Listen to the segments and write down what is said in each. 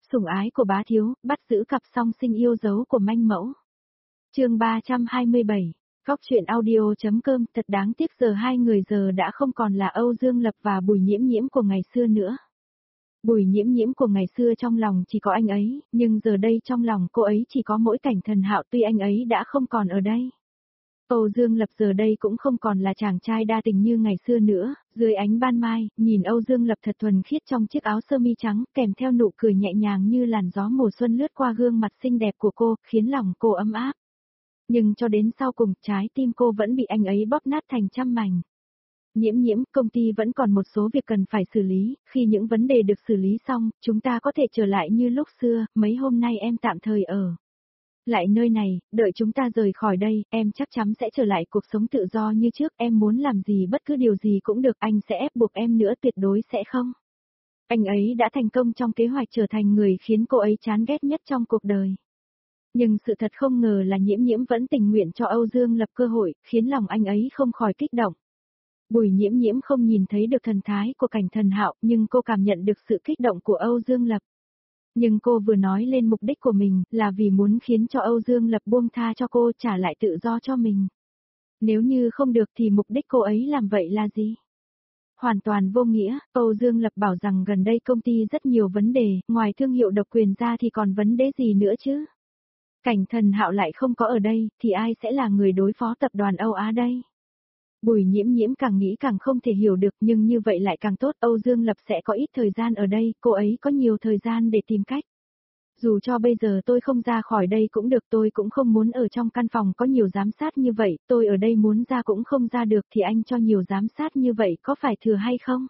Sủng ái của bá thiếu, bắt giữ cặp song sinh yêu dấu của manh mẫu. Chương 327. Góc truyện audio.com. Thật đáng tiếc giờ hai người giờ đã không còn là Âu Dương Lập và Bùi Nhiễm Nhiễm của ngày xưa nữa. Bùi Nhiễm Nhiễm của ngày xưa trong lòng chỉ có anh ấy, nhưng giờ đây trong lòng cô ấy chỉ có mỗi Cảnh Thần Hạo, tuy anh ấy đã không còn ở đây. Âu Dương Lập giờ đây cũng không còn là chàng trai đa tình như ngày xưa nữa, dưới ánh ban mai, nhìn Âu Dương Lập thật thuần khiết trong chiếc áo sơ mi trắng, kèm theo nụ cười nhẹ nhàng như làn gió mùa xuân lướt qua gương mặt xinh đẹp của cô, khiến lòng cô ấm áp. Nhưng cho đến sau cùng, trái tim cô vẫn bị anh ấy bóp nát thành trăm mảnh. Nhiễm Nhiễm, công ty vẫn còn một số việc cần phải xử lý, khi những vấn đề được xử lý xong, chúng ta có thể trở lại như lúc xưa, mấy hôm nay em tạm thời ở lại nơi này, đợi chúng ta rời khỏi đây, em chắc chắn sẽ trở lại cuộc sống tự do như trước, em muốn làm gì bất cứ điều gì cũng được, anh sẽ ép buộc em nữa, tuyệt đối sẽ không. Anh ấy đã thành công trong kế hoạch trở thành người khiến cô ấy chán ghét nhất trong cuộc đời. Nhưng sự thật không ngờ là Nhiễm Nhiễm vẫn tình nguyện cho Âu Dương Lập cơ hội, khiến lòng anh ấy không khỏi kích động. Bùi Nhiễm Nhiễm không nhìn thấy được thần thái của Cảnh Thần Hạo, nhưng cô cảm nhận được sự kích động của Âu Dương Lập. Nhưng cô vừa nói lên mục đích của mình là vì muốn khiến cho Âu Dương Lập buông tha cho cô, trả lại tự do cho mình. Nếu như không được thì mục đích cô ấy làm vậy là gì? Hoàn toàn vô nghĩa. Âu Dương Lập bảo rằng gần đây công ty rất nhiều vấn đề, ngoài thương hiệu độc quyền ra thì còn vấn đề gì nữa chứ? Cảnh Thần Hạo lại không có ở đây, thì ai sẽ là người đối phó tập đoàn Âu Á đây? Bùi Nhiễm Nhiễm càng nghĩ càng không thể hiểu được, nhưng như vậy lại càng tốt, Âu Dương Lập sẽ có ít thời gian ở đây, cô ấy có nhiều thời gian để tìm cách. Dù cho bây giờ tôi không ra khỏi đây cũng được, tôi cũng không muốn ở trong căn phòng có nhiều giám sát như vậy, tôi ở đây muốn ra cũng không ra được, thì anh cho nhiều giám sát như vậy có phải thừa hay không?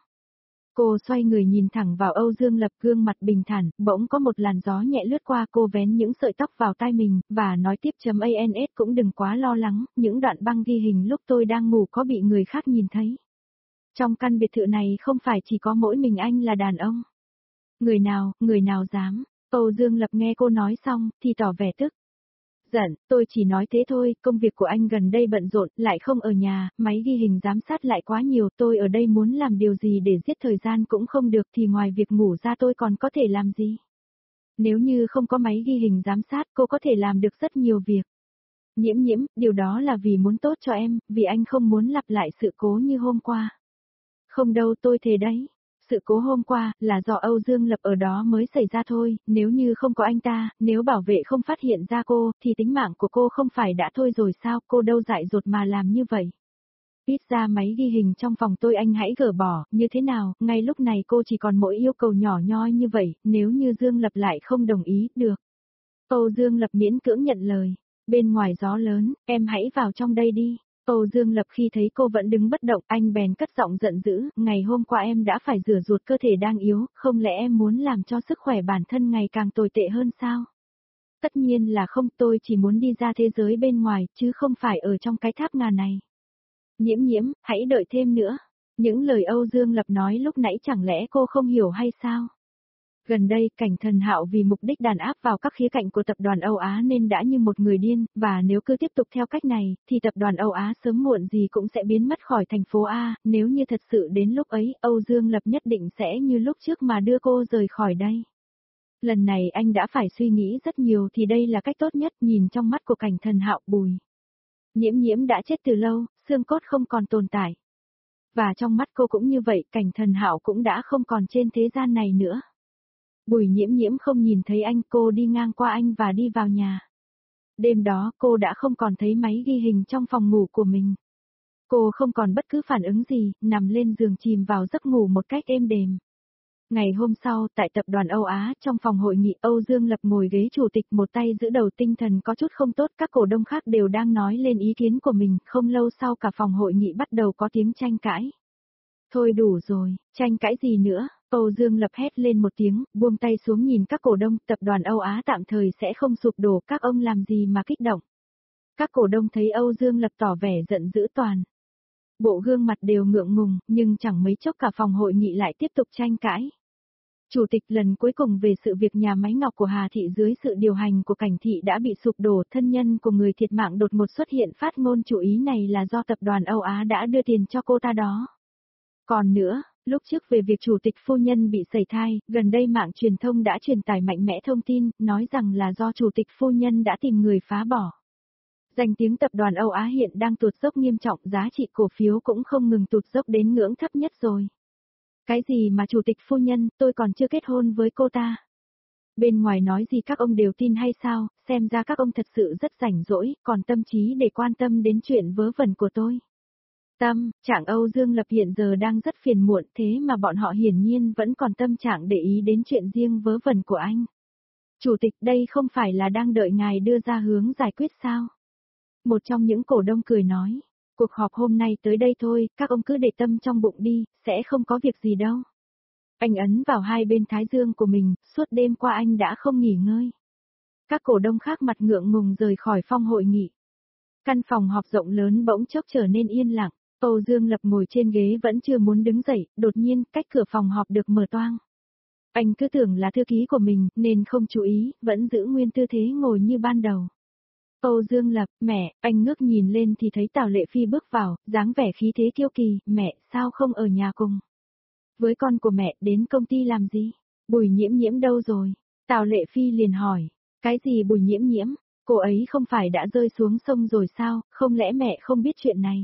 Cô xoay người nhìn thẳng vào Âu Dương Lập, gương mặt bình thản, bỗng có một làn gió nhẹ lướt qua, cô vén những sợi tóc vào tai mình, và nói tiếp .ans cũng đừng quá lo lắng, những đoạn băng ghi hình lúc tôi đang ngủ có bị người khác nhìn thấy. Trong căn biệt thự này không phải chỉ có mỗi mình anh là đàn ông. Người nào dám? Âu Dương Lập nghe cô nói xong, thì tỏ vẻ tức giận, tôi chỉ nói thế thôi, công việc của anh gần đây bận rộn, lại không ở nhà, máy ghi hình giám sát lại quá nhiều, tôi ở đây muốn làm điều gì để giết thời gian cũng không được, thì ngoài việc ngủ ra tôi còn có thể làm gì? Nếu như không có máy ghi hình giám sát, cô có thể làm được rất nhiều việc. Nhiễm Nhiễm, điều đó là vì muốn tốt cho em, vì anh không muốn lặp lại sự cố như hôm qua. Không đâu, tôi thề đấy. Sự cố hôm qua là do Âu Dương Lập ở đó mới xảy ra thôi, nếu như không có anh ta, nếu bảo vệ không phát hiện ra cô, thì tính mạng của cô không phải đã thôi rồi sao, cô đâu dại dột mà làm như vậy. Ít ra máy ghi hình trong phòng tôi anh hãy gỡ bỏ, như thế nào, ngay lúc này cô chỉ còn mỗi yêu cầu nhỏ nhoi như vậy, nếu như Dương Lập lại không đồng ý, được. Âu Dương Lập miễn cưỡng nhận lời, bên ngoài gió lớn, em hãy vào trong đây đi. Âu Dương Lập khi thấy cô vẫn đứng bất động, anh bèn cất giọng giận dữ, ngày hôm qua em đã phải rửa ruột cơ thể đang yếu, không lẽ em muốn làm cho sức khỏe bản thân ngày càng tồi tệ hơn sao? Tất nhiên là không, tôi chỉ muốn đi ra thế giới bên ngoài, chứ không phải ở trong cái tháp ngà này. Nhiễm Nhiễm, hãy đợi thêm nữa. Những lời Âu Dương Lập nói lúc nãy chẳng lẽ cô không hiểu hay sao? Gần đây, Cảnh Thần Hạo vì mục đích đàn áp vào các khía cạnh của tập đoàn Âu Á nên đã như một người điên, và nếu cứ tiếp tục theo cách này, thì tập đoàn Âu Á sớm muộn gì cũng sẽ biến mất khỏi thành phố A, nếu như thật sự đến lúc ấy, Âu Dương Lập nhất định sẽ như lúc trước mà đưa cô rời khỏi đây. Lần này anh đã phải suy nghĩ rất nhiều thì đây là cách tốt nhất, nhìn trong mắt của Cảnh Thần Hạo, Bùi Nhiễm Nhiễm đã chết từ lâu, xương cốt không còn tồn tại. Và trong mắt cô cũng như vậy, Cảnh Thần Hạo cũng đã không còn trên thế gian này nữa. Bùi Nhiễm Nhiễm không nhìn thấy anh, cô đi ngang qua anh và đi vào nhà. Đêm đó cô đã không còn thấy máy ghi hình trong phòng ngủ của mình. Cô không còn bất cứ phản ứng gì, nằm lên giường chìm vào giấc ngủ một cách êm đềm. Ngày hôm sau, tại tập đoàn Âu Á, trong phòng hội nghị, Âu Dương Lập ngồi ghế chủ tịch, một tay giữ đầu, tinh thần có chút không tốt, các cổ đông khác đều đang nói lên ý kiến của mình, không lâu sau cả phòng hội nghị bắt đầu có tiếng tranh cãi. Thôi đủ rồi, tranh cãi gì nữa? Âu Dương Lập hét lên một tiếng, buông tay xuống nhìn các cổ đông, tập đoàn Âu Á tạm thời sẽ không sụp đổ, các ông làm gì mà kích động. Các cổ đông thấy Âu Dương Lập tỏ vẻ giận dữ toàn. Bộ gương mặt đều ngượng ngùng, nhưng chẳng mấy chốc cả phòng hội nghị lại tiếp tục tranh cãi. Chủ tịch lần cuối cùng về sự việc nhà máy ngọc của Hà Thị dưới sự điều hành của Cảnh Thị đã bị sụp đổ, thân nhân của người thiệt mạng đột ngột xuất hiện, phát ngôn chủ ý này là do tập đoàn Âu Á đã đưa tiền cho cô ta đó. Còn nữa, Lúc trước về việc chủ tịch phu nhân bị sẩy thai, gần đây mạng truyền thông đã truyền tải mạnh mẽ thông tin, nói rằng là do chủ tịch phu nhân đã tìm người phá bỏ. Danh tiếng tập đoàn Âu Á hiện đang tụt dốc nghiêm trọng, giá trị cổ phiếu cũng không ngừng tụt dốc đến ngưỡng thấp nhất rồi. Cái gì mà chủ tịch phu nhân, tôi còn chưa kết hôn với cô ta. Bên ngoài nói gì các ông đều tin hay sao, xem ra các ông thật sự rất rảnh rỗi, còn tâm trí để quan tâm đến chuyện vớ vẩn của tôi. Trạng Âu Dương Lập hiện giờ đang rất phiền muộn, thế mà bọn họ hiển nhiên vẫn còn tâm trạng để ý đến chuyện riêng vớ vẩn của anh. Chủ tịch, đây không phải là đang đợi ngài đưa ra hướng giải quyết sao? Một trong những cổ đông cười nói, cuộc họp hôm nay tới đây thôi, các ông cứ để tâm trong bụng đi, sẽ không có việc gì đâu. Anh ấn vào hai bên thái dương của mình, suốt đêm qua anh đã không nghỉ ngơi. Các cổ đông khác mặt ngượng ngùng rời khỏi phòng hội nghị. Căn phòng họp rộng lớn bỗng chốc trở nên yên lặng. Âu Dương Lập ngồi trên ghế vẫn chưa muốn đứng dậy, đột nhiên cách cửa phòng họp được mở toang. Anh cứ tưởng là thư ký của mình nên không chú ý, vẫn giữ nguyên tư thế ngồi như ban đầu. Âu Dương Lập, mẹ, anh ngước nhìn lên thì thấy Tào Lệ Phi bước vào, dáng vẻ khí thế kiêu kỳ, mẹ, sao không ở nhà cùng? Với con của mẹ, đến công ty làm gì? Bùi Nhiễm Nhiễm đâu rồi? Tào Lệ Phi liền hỏi, cái gì Bùi Nhiễm Nhiễm? Cô ấy không phải đã rơi xuống sông rồi sao, không lẽ mẹ không biết chuyện này?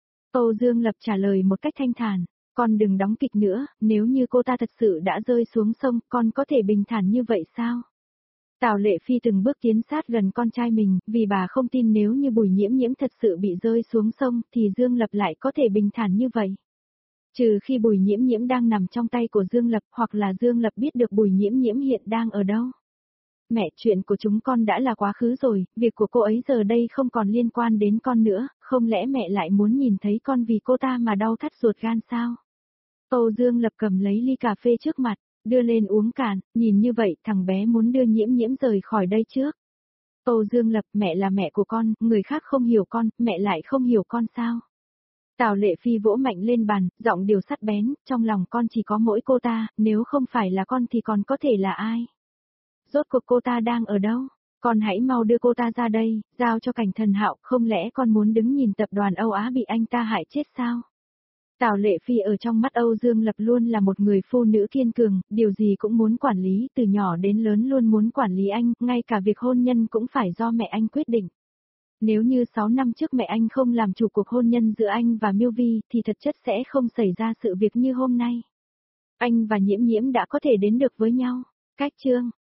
Âu Dương Lập trả lời một cách thanh thản, con đừng đóng kịch nữa, nếu như cô ta thật sự đã rơi xuống sông, con có thể bình thản như vậy sao? Tào Lệ Phi từng bước tiến sát gần con trai mình, vì bà không tin nếu như Bùi Nhiễm Nhiễm thật sự bị rơi xuống sông, thì Dương Lập lại có thể bình thản như vậy. Trừ khi Bùi Nhiễm Nhiễm đang nằm trong tay của Dương Lập, hoặc là Dương Lập biết được Bùi Nhiễm Nhiễm hiện đang ở đâu. Mẹ, chuyện của chúng con đã là quá khứ rồi, việc của cô ấy giờ đây không còn liên quan đến con nữa, không lẽ mẹ lại muốn nhìn thấy con vì cô ta mà đau thắt ruột gan sao? Âu Dương Lập cầm lấy ly cà phê trước mặt, đưa lên uống cạn, nhìn như vậy thằng bé muốn đưa Nhiễm Nhiễm rời khỏi đây trước. Âu Dương Lập, mẹ là mẹ của con, người khác không hiểu con, mẹ lại không hiểu con sao? Tào Lệ Phi vỗ mạnh lên bàn, giọng điệu sắc bén, trong lòng con chỉ có mỗi cô ta, nếu không phải là con thì còn có thể là ai? Rốt cuộc cô ta đang ở đâu? Con hãy mau đưa cô ta ra đây, giao cho Cảnh Thần Hạo, không lẽ con muốn đứng nhìn tập đoàn Âu Á bị anh ta hại chết sao? Tào Lệ Phi ở trong mắt Âu Dương Lập luôn là một người phụ nữ kiên cường, điều gì cũng muốn quản lý, từ nhỏ đến lớn luôn muốn quản lý anh, ngay cả việc hôn nhân cũng phải do mẹ anh quyết định. Nếu như 6 năm trước mẹ anh không làm chủ cuộc hôn nhân giữa anh và Miêu Vi thì thật chất sẽ không xảy ra sự việc như hôm nay. Anh và Nhiễm Nhiễm đã có thể đến được với nhau. Cách chương